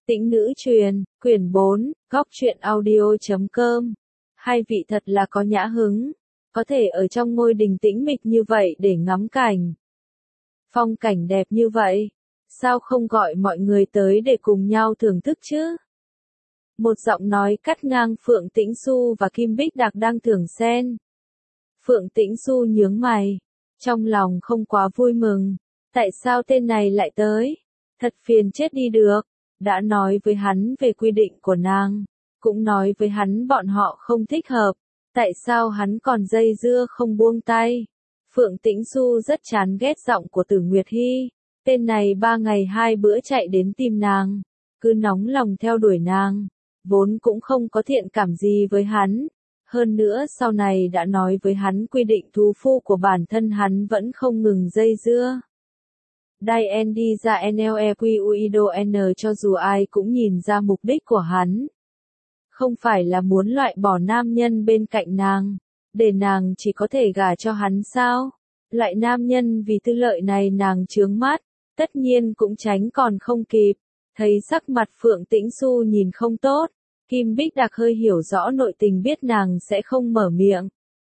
Tĩnh nữ truyền, quyển 4, góc truyện audio.com. Hai vị thật là có nhã hứng, có thể ở trong ngôi đình tĩnh mịch như vậy để ngắm cảnh. Phong cảnh đẹp như vậy, sao không gọi mọi người tới để cùng nhau thưởng thức chứ? Một giọng nói cắt ngang Phượng Tĩnh Xu và Kim Bích Đặc đang thưởng sen. Phượng Tĩnh Xu nhướng mày, trong lòng không quá vui mừng. Tại sao tên này lại tới? Thật phiền chết đi được. Đã nói với hắn về quy định của nàng, cũng nói với hắn bọn họ không thích hợp. Tại sao hắn còn dây dưa không buông tay? Phượng Tĩnh Xu rất chán ghét giọng của Tử Nguyệt Hy. Tên này 3 ngày 2 bữa chạy đến tìm nàng, cứ nóng lòng theo đuổi nàng, vốn cũng không có thiện cảm gì với hắn. Hơn nữa sau này đã nói với hắn quy định thú phu của bản thân hắn vẫn không ngừng dây dưa. Dai N đi ra NLEQUIDO N cho dù ai cũng nhìn ra mục đích của hắn. Không phải là muốn loại bỏ nam nhân bên cạnh nàng, để nàng chỉ có thể gả cho hắn sao? Loại nam nhân vì tư lợi này nàng chướng mắt, tất nhiên cũng tránh còn không kịp. Thấy sắc mặt Phượng Tĩnh Xu nhìn không tốt, Kim Bích Đặc hơi hiểu rõ nội tình biết nàng sẽ không mở miệng.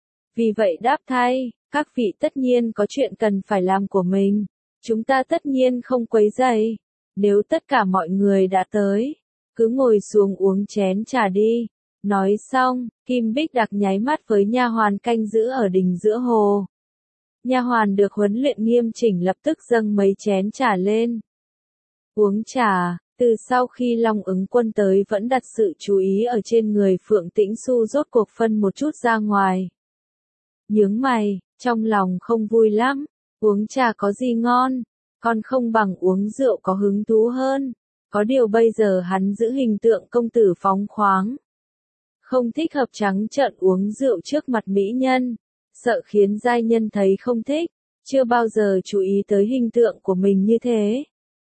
Vì vậy đáp thay, các vị tất nhiên có chuyện cần phải làm của mình. Chúng ta tất nhiên không quấy rầy. Nếu tất cả mọi người đã tới, cứ ngồi xuống uống chén trà đi. Nói xong, Kim Bích Đặc nháy mắt với nha hoàn canh giữ ở đình giữa hồ. Nha hoàn được huấn luyện nghiêm chỉnh lập tức dâng mấy chén trà lên. Uống trà, từ sau khi Long Ứng Quân tới vẫn đặt sự chú ý ở trên người Phượng Tĩnh Xu rốt cuộc phân một chút ra ngoài. Nhướng mày, trong lòng không vui lắm. Uống trà có gì ngon, còn không bằng uống rượu có hứng thú hơn. Có điều bây giờ hắn giữ hình tượng công tử phóng khoáng. Không thích hợp trắng trợn uống rượu trước mặt mỹ nhân, sợ khiến giai nhân thấy không thích, chưa bao giờ chú ý tới hình tượng của mình như thế.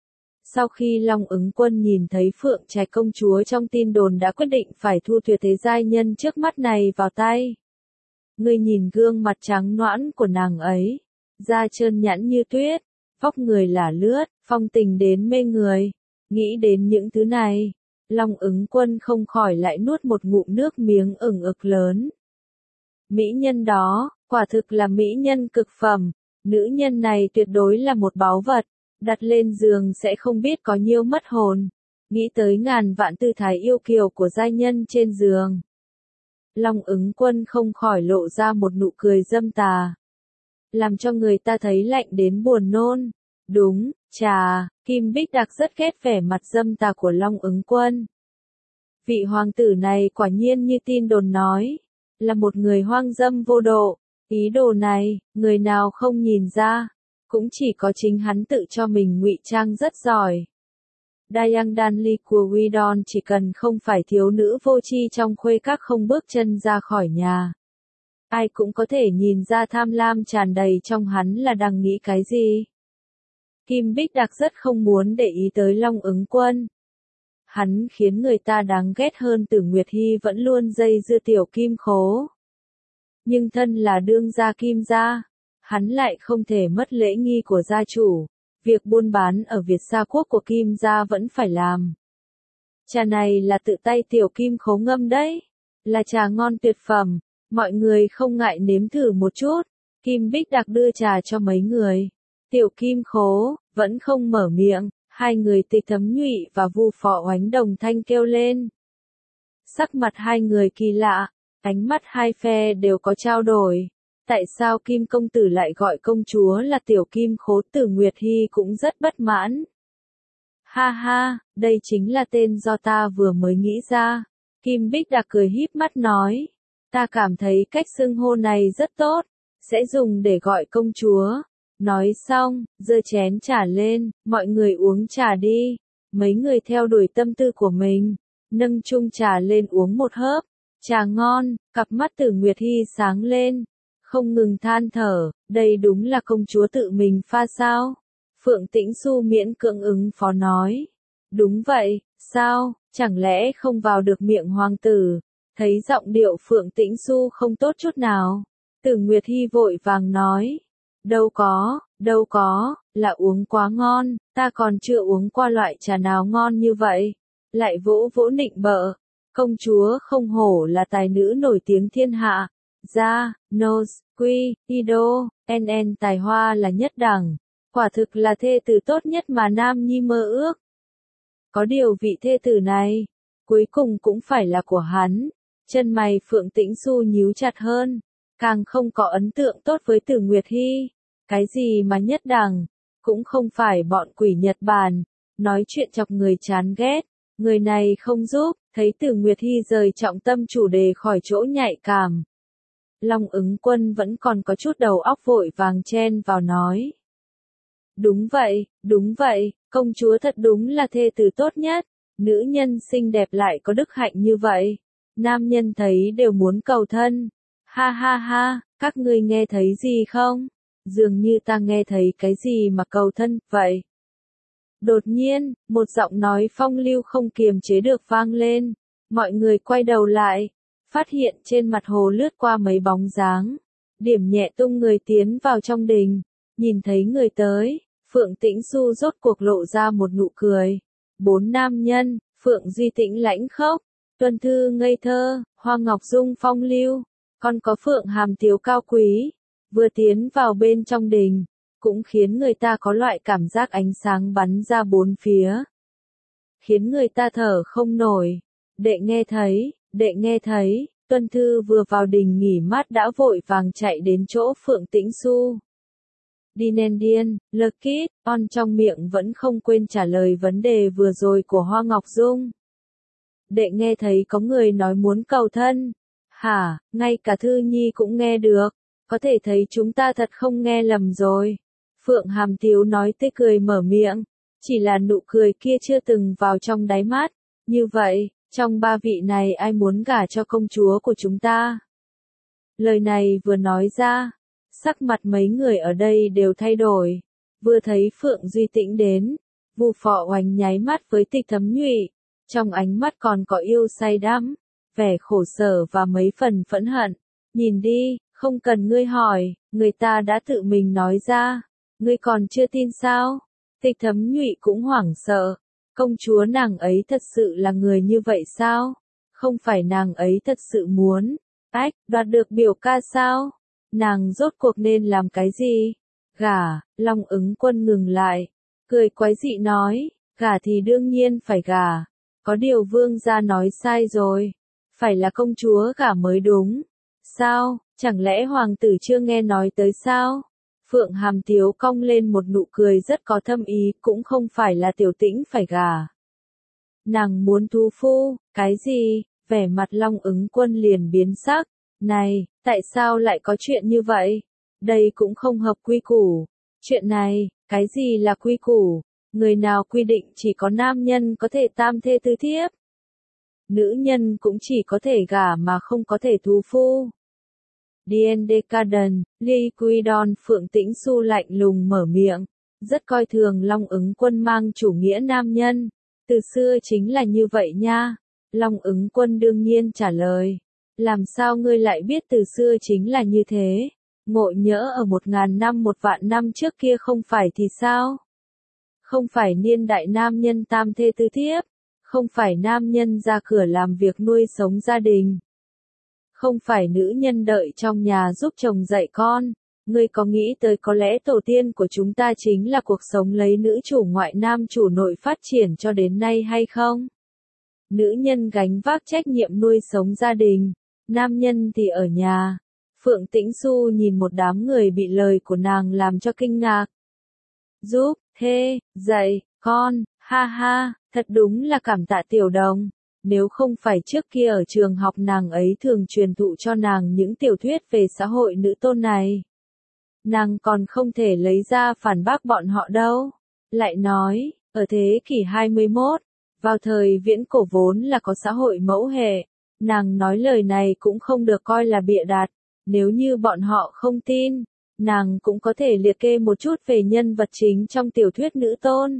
Sau khi Long Ứng Quân nhìn thấy Phượng Trạch công chúa trong tin đồn đã quyết định phải thu tuyệt thế giai nhân trước mắt này vào tay. Ngươi nhìn gương mặt trắng nõn của nàng ấy. Da trơn nhẵn như tuyết, vóc người là lướt, phong tình đến mê người. Nghĩ đến những thứ này, Long Ứng Quân không khỏi lại nuốt một ngụm nước miếng ửng ực lớn. Mỹ nhân đó, quả thực là mỹ nhân cực phẩm, nữ nhân này tuyệt đối là một báu vật, đặt lên giường sẽ không biết có nhiêu mất hồn. Nghĩ tới ngàn vạn tư thái yêu kiều của giai nhân trên giường. Long Ứng Quân không khỏi lộ ra một nụ cười dâm tà. Làm cho người ta thấy lạnh đến buồn nôn. Đúng, chà, Kim Bích Đặc rất ghét vẻ mặt dâm tà của Long Ứng Quân. Vị hoàng tử này quả nhiên như tin đồn nói, là một người hoang dâm vô độ. Ý đồ này, người nào không nhìn ra, cũng chỉ có chính hắn tự cho mình ngụy trang rất giỏi. Dayang Danli của Widon chỉ cần không phải thiếu nữ vô tri trong khuê các không bước chân ra khỏi nhà. Ai cũng có thể nhìn ra tham lam tràn đầy trong hắn là đang nghĩ cái gì. Kim Bích Đặc rất không muốn để ý tới Long Ứng Quân. Hắn khiến người ta đáng ghét hơn Tử Nguyệt Hy vẫn luôn dây dưa tiểu Kim Khố. Nhưng thân là đương gia Kim gia, hắn lại không thể mất lễ nghi của gia chủ. Việc buôn bán ở Việt Sa Quốc của Kim gia vẫn phải làm. Trà này là tự tay tiểu Kim Khố ngâm đấy, là trà ngon tuyệt phẩm. Mọi người không ngại nếm thử một chút. Kim Bích Đặc đưa trà cho mấy người. Tiểu Kim Khố vẫn không mở miệng. Hai người Tịch Thấm Nhụy và Vu Phò Oánh đồng thanh kêu lên. Sắc mặt hai người kỳ lạ, ánh mắt hai phe đều có trao đổi. Tại sao Kim công tử lại gọi công chúa là Tiểu Kim Khố? Tử Nguyệt Hy cũng rất bất mãn. Ha ha, đây chính là tên do ta vừa mới nghĩ ra. Kim Bích Đặc cười híp mắt nói. Ta cảm thấy cách xưng hô này rất tốt, sẽ dùng để gọi công chúa. Nói xong, giơ chén trà lên, mọi người uống trà đi. Mấy người theo đuổi tâm tư của mình, nâng chung trà lên uống một hớp. Trà ngon, cặp mắt Tử Nguyệt Hy sáng lên, không ngừng than thở, đây đúng là công chúa tự mình pha sao? Phượng Tĩnh Xu miễn cưỡng ứng phó nói. Đúng vậy, sao, chẳng lẽ không vào được miệng hoàng tử? Thấy giọng điệu Phượng Tĩnh Xu không tốt chút nào, Tử Nguyệt Hy vội vàng nói. Đâu có, là uống quá ngon, ta còn chưa uống qua loại trà nào ngon như vậy. lại vỗ vỗ nịnh bợ. Công chúa không hổ là tài nữ nổi tiếng thiên hạ. Ra, Nose, Quy, Ido, NN tài hoa là nhất đẳng. Quả thực là thê tử tốt nhất mà Nam Nhi mơ ước. Có điều vị thê tử này, cuối cùng cũng phải là của hắn. Chân mày Phượng Tĩnh Xu nhíu chặt hơn, càng không có ấn tượng tốt với Từ Nguyệt Hy. Cái gì mà nhất đẳng, cũng không phải bọn quỷ Nhật Bản, nói chuyện chọc người chán ghét, người này không giúp, thấy Từ Nguyệt Hy rời trọng tâm chủ đề khỏi chỗ nhạy cảm. Long Ứng Quân vẫn còn có chút đầu óc vội vàng chen vào nói. Đúng vậy, công chúa thật đúng là thê tử tốt nhất, nữ nhân xinh đẹp lại có đức hạnh như vậy. Nam nhân thấy đều muốn cầu thân. Ha ha ha, các ngươi nghe thấy gì không? Dường như ta nghe thấy cái gì mà cầu thân, vậy. Đột nhiên, một giọng nói phong lưu không kiềm chế được vang lên. Mọi người quay đầu lại, phát hiện trên mặt hồ lướt qua mấy bóng dáng. Điểm nhẹ tung người tiến vào trong đình, nhìn thấy người tới, Phượng Tĩnh Xu rốt cuộc lộ ra một nụ cười. 4 nam nhân, Phượng Duy Tĩnh lãnh khốc, Tuân Thư ngây thơ, Hoa Ngọc Dung phong lưu, còn có Phượng Hàm Tiếu cao quý, vừa tiến vào bên trong đình, cũng khiến người ta có loại cảm giác ánh sáng bắn ra bốn phía. Khiến người ta thở không nổi. Đệ nghe thấy, Tuân Thư vừa vào đình nghỉ mát đã vội vàng chạy đến chỗ Phượng Tĩnh Xu. Điên, Lucky, on trong miệng vẫn không quên trả lời vấn đề vừa rồi của Hoa Ngọc Dung. Đệ nghe thấy có người nói muốn cầu thân. Hả, ngay cả Thư Nhi cũng nghe được. Có thể thấy chúng ta thật không nghe lầm rồi. Phượng Hàm Tiếu nói tươi cười mở miệng. Chỉ là nụ cười kia chưa từng vào trong đáy mắt. Như vậy, trong 3 vị này ai muốn gả cho công chúa của chúng ta? Lời này vừa nói ra, sắc mặt mấy người ở đây đều thay đổi. Vừa thấy Phượng Duy Tĩnh đến, Vu Phọ Oánh nháy mắt với Tịch Thấm Nhụy, trong ánh mắt còn có yêu say đắm, vẻ khổ sở và mấy phần phẫn hận. Nhìn đi, không cần ngươi hỏi, người ta đã tự mình nói ra, ngươi còn chưa tin sao? Tịch Thấm Nhụy cũng hoảng sợ, công chúa nàng ấy thật sự là người như vậy sao? Không phải nàng ấy thật sự muốn, đoạt được biểu ca sao? Nàng rốt cuộc nên làm cái gì? Gả, Long Ứng Quân ngừng lại, cười quái dị nói, gả thì đương nhiên phải gả, có điều vương gia nói sai rồi, phải là công chúa gả mới đúng. Sao, chẳng lẽ hoàng tử chưa nghe nói tới sao? Phượng Hàm Tiếu cong lên một nụ cười rất có thâm ý, cũng không phải là Tiểu Tĩnh phải gả. Nàng muốn thú phu, cái gì? Vẻ mặt Long Ứng Quân liền biến sắc. Này, tại sao lại có chuyện như vậy? Đây cũng không hợp quy củ. Chuyện này, cái gì là quy củ? Người nào quy định chỉ có nam nhân có thể tam thê tứ thiếp? Nữ nhân cũng chỉ có thể gả mà không có thể thú phu. D&D Garden, Liquidon Phượng Tĩnh Xu lạnh lùng mở miệng, rất coi thường Long Ứng Quân mang chủ nghĩa nam nhân. Từ xưa chính là như vậy nha. Long Ứng Quân đương nhiên trả lời. Làm sao ngươi lại biết từ xưa chính là như thế? Ngộ nhỡ ở 1000 năm 1.000 năm trước kia không phải thì sao? Không phải niên đại nam nhân tam thê tứ thiếp, không phải nam nhân ra cửa làm việc nuôi sống gia đình, không phải nữ nhân đợi trong nhà giúp chồng dạy con. Ngươi có nghĩ tới có lẽ tổ tiên của chúng ta chính là cuộc sống lấy nữ chủ ngoại nam chủ nội phát triển cho đến nay hay không? Nữ nhân gánh vác trách nhiệm nuôi sống gia đình, nam nhân thì ở nhà. Phượng Tĩnh Xu nhìn một đám người bị lời của nàng làm cho kinh ngạc. Giúp, thê, dạy, con, ha ha, thật đúng là cảm tạ Tiểu Đồng. Nếu không phải trước kia ở trường học nàng ấy thường truyền thụ cho nàng những tiểu thuyết về xã hội nữ tôn này, nàng còn không thể lấy ra phản bác bọn họ đâu. Lại nói, ở thế kỷ 21, vào thời viễn cổ vốn là có xã hội mẫu hệ, nàng nói lời này cũng không được coi là bịa đặt. Nếu như bọn họ không tin, nàng cũng có thể liệt kê một chút về nhân vật chính trong tiểu thuyết nữ tôn.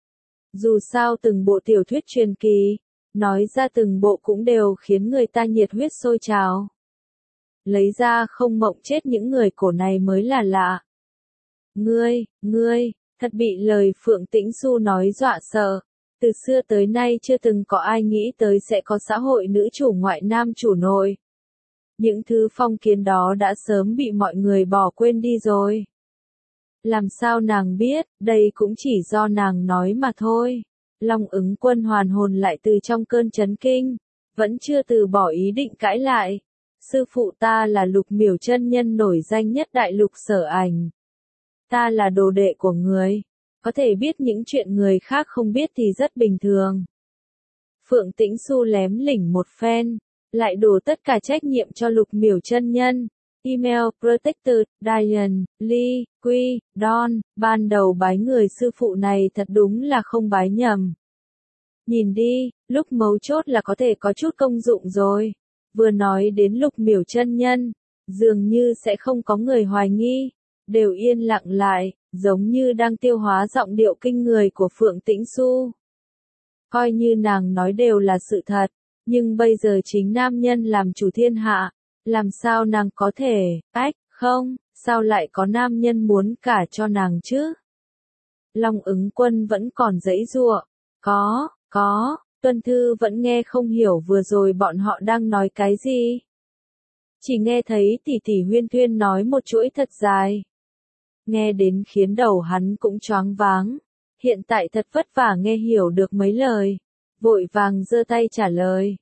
Dù sao từng bộ tiểu thuyết truyền kỳ, nói ra từng bộ cũng đều khiến người ta nhiệt huyết sôi trào. Lấy ra không mộng chết những người cổ này mới là lạ. Ngươi, thật bị lời Phượng Tĩnh Xu nói dọa sợ. Từ xưa tới nay chưa từng có ai nghĩ tới sẽ có xã hội nữ chủ ngoại nam chủ nội. Những thứ phong kiến đó đã sớm bị mọi người bỏ quên đi rồi. Làm sao nàng biết, đây cũng chỉ do nàng nói mà thôi. Long Ứng Quân hoàn hồn lại từ trong cơn chấn kinh, vẫn chưa từ bỏ ý định cãi lại. Sư phụ ta là Lục Miểu chân nhân nổi danh nhất đại lục Sở Ảnh. Ta là đồ đệ của người, có thể biết những chuyện người khác không biết thì rất bình thường. Phượng Tĩnh Xu lém lỉnh một phen, lại đổ tất cả trách nhiệm cho Lục Miểu chân nhân. Email Protected, Diane, Lee, Quy, Don, ban đầu bái người sư phụ này thật đúng là không bái nhầm. Nhìn đi, lúc mấu chốt là có thể có chút công dụng rồi. Vừa nói đến Lục Miểu chân nhân, dường như sẽ không có người hoài nghi, đều yên lặng lại, giống như đang tiêu hóa giọng điệu kinh người của Phượng Tĩnh Xu. Coi như nàng nói đều là sự thật, nhưng bây giờ chính nam nhân làm chủ thiên hạ, làm sao nàng có thể, không, sao lại có nam nhân muốn cả cho nàng chứ? Long Ứng Quân vẫn còn giãy giụa, có, Tuân Thư vẫn nghe không hiểu vừa rồi bọn họ đang nói cái gì. Chỉ nghe thấy tỷ tỷ Huyên Thuyên nói một chuỗi thật dài. Nghe đến khiến đầu hắn cũng choáng váng, hiện tại thật vất vả nghe hiểu được mấy lời, vội vàng giơ tay trả lời.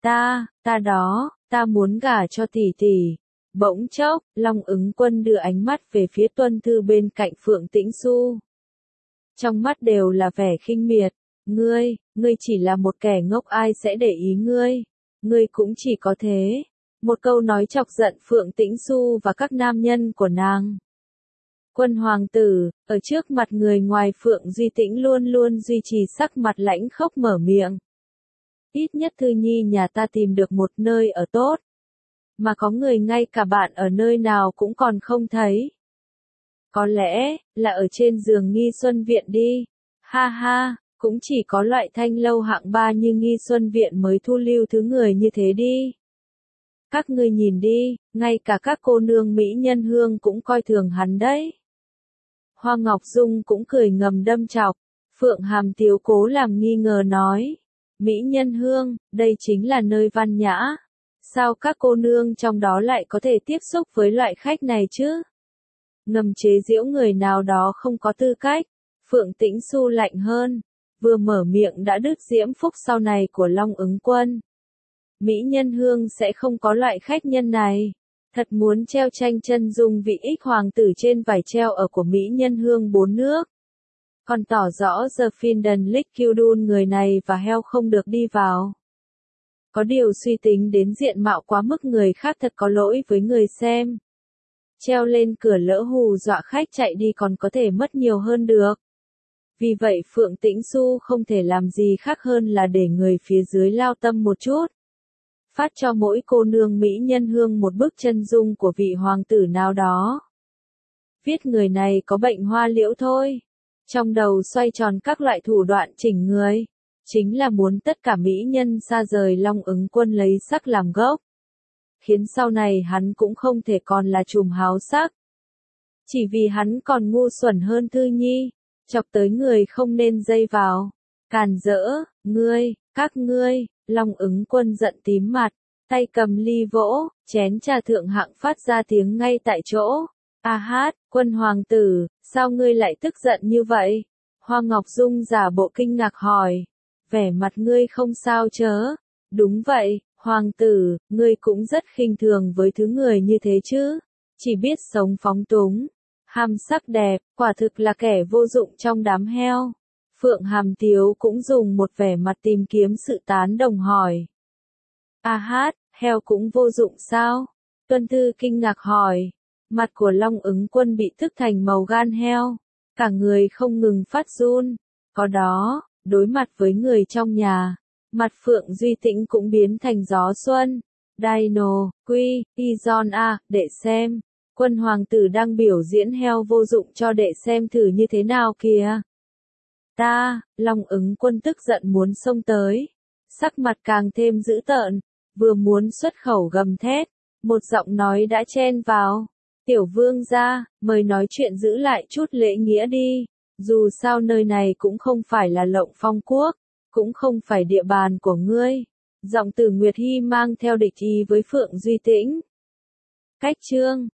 Ta muốn gả cho tỷ tỷ. Bỗng chốc, Long Ứng Quân đưa ánh mắt về phía Tuân Thư bên cạnh Phượng Tĩnh Xu. Trong mắt đều là vẻ khinh miệt. Ngươi chỉ là một kẻ ngốc, ai sẽ để ý ngươi. Ngươi cũng chỉ có thế. Một câu nói chọc giận Phượng Tĩnh Xu và các nam nhân của nàng. Quân hoàng tử, ở trước mặt người ngoài Phượng Duy Tĩnh luôn luôn duy trì sắc mặt lãnh khốc mở miệng. Ít nhất Thư Nhi nhà ta tìm được một nơi ở tốt. Mà có người ngay cả bạn ở nơi nào cũng còn không thấy. Có lẽ, là ở trên giường Nghi Xuân Viện đi. Ha ha, cũng chỉ có loại thanh lâu hạng 3 như Nghi Xuân Viện mới thu lưu thứ người như thế đi. Các ngươi nhìn đi, ngay cả các cô nương Mỹ Nhân Hương cũng coi thường hắn đấy. Hoa Ngọc Dung cũng cười ngầm đâm chọc. Phượng Hàm Tiếu cố làm nghi ngờ nói. Mỹ Nhân Hương, đây chính là nơi văn nhã. Sao các cô nương trong đó lại có thể tiếp xúc với loại khách này chứ? Ngầm chế giễu người nào đó không có tư cách. Phượng Tĩnh Xu lạnh hơn, vừa mở miệng đã đứt diễm phúc sau này của Long Ứng Quân. Mỹ Nhân Hương sẽ không có loại khách nhân này. Thật muốn treo tranh chân dung vị ích hoàng tử trên vải treo ở của Mỹ Nhân Hương 4 nước. Còn tỏ rõ The Finden Lickudun người này và heo không được đi vào. Có điều suy tính đến diện mạo quá mức người khác thật có lỗi với người xem. Treo lên cửa lỡ hù dọa khách chạy đi còn có thể mất nhiều hơn được. Vì vậy Phượng Tĩnh Xu không thể làm gì khác hơn là để người phía dưới lao tâm một chút. Phát cho mỗi cô nương Mỹ Nhân Hương một bức chân dung của vị hoàng tử nào đó. Viết người này có bệnh hoa liễu thôi. Trong đầu xoay tròn các loại thủ đoạn chỉnh người. Chính là muốn tất cả mỹ nhân xa rời Long Ứng Quân lấy sắc làm gốc. Khiến sau này hắn cũng không thể còn là trùm háo sắc. Chỉ vì hắn còn ngu xuẩn hơn Thư Nhi. Chọc tới người không nên dây vào. Càn rỡ, các ngươi, Long Ứng Quân giận tím mặt. Tay cầm ly vỗ, chén trà thượng hạng phát ra tiếng ngay tại chỗ. A hát, Quân hoàng tử, sao ngươi lại tức giận như vậy? Hoa Ngọc Dung giả bộ kinh ngạc hỏi. Vẻ mặt ngươi không sao chớ. Đúng vậy, hoàng tử, ngươi cũng rất khinh thường với thứ người như thế chứ. Chỉ biết sống phóng túng. Ham sắc đẹp, quả thực là kẻ vô dụng trong đám heo. Phượng Hàm Tiếu cũng dùng một vẻ mặt tìm kiếm sự tán đồng hỏi. A hát, heo cũng vô dụng sao? Tuân Thư kinh ngạc hỏi. Mặt của Long Ứng Quân bị tức thành màu gan heo. Cả người không ngừng phát run. Có đó, đối mặt với người trong nhà. Mặt Phượng Duy Tĩnh cũng biến thành gió xuân. Dino, Quy, Izon A, để xem. Quân hoàng tử đang biểu diễn heo vô dụng cho đệ xem thử như thế nào kìa. Long Ứng Quân tức giận muốn xông tới. Sắc mặt càng thêm dữ tợn. Vừa muốn xuất khẩu gầm thét. Một giọng nói đã chen vào. Tiểu vương gia, mời nói chuyện giữ lại chút lễ nghĩa đi. Dù sao nơi này cũng không phải là Lộng Phong quốc. cũng không phải địa bàn của ngươi. Giọng Từ Nguyệt Hy mang theo địch ý với Phượng Duy Tĩnh. Cách chương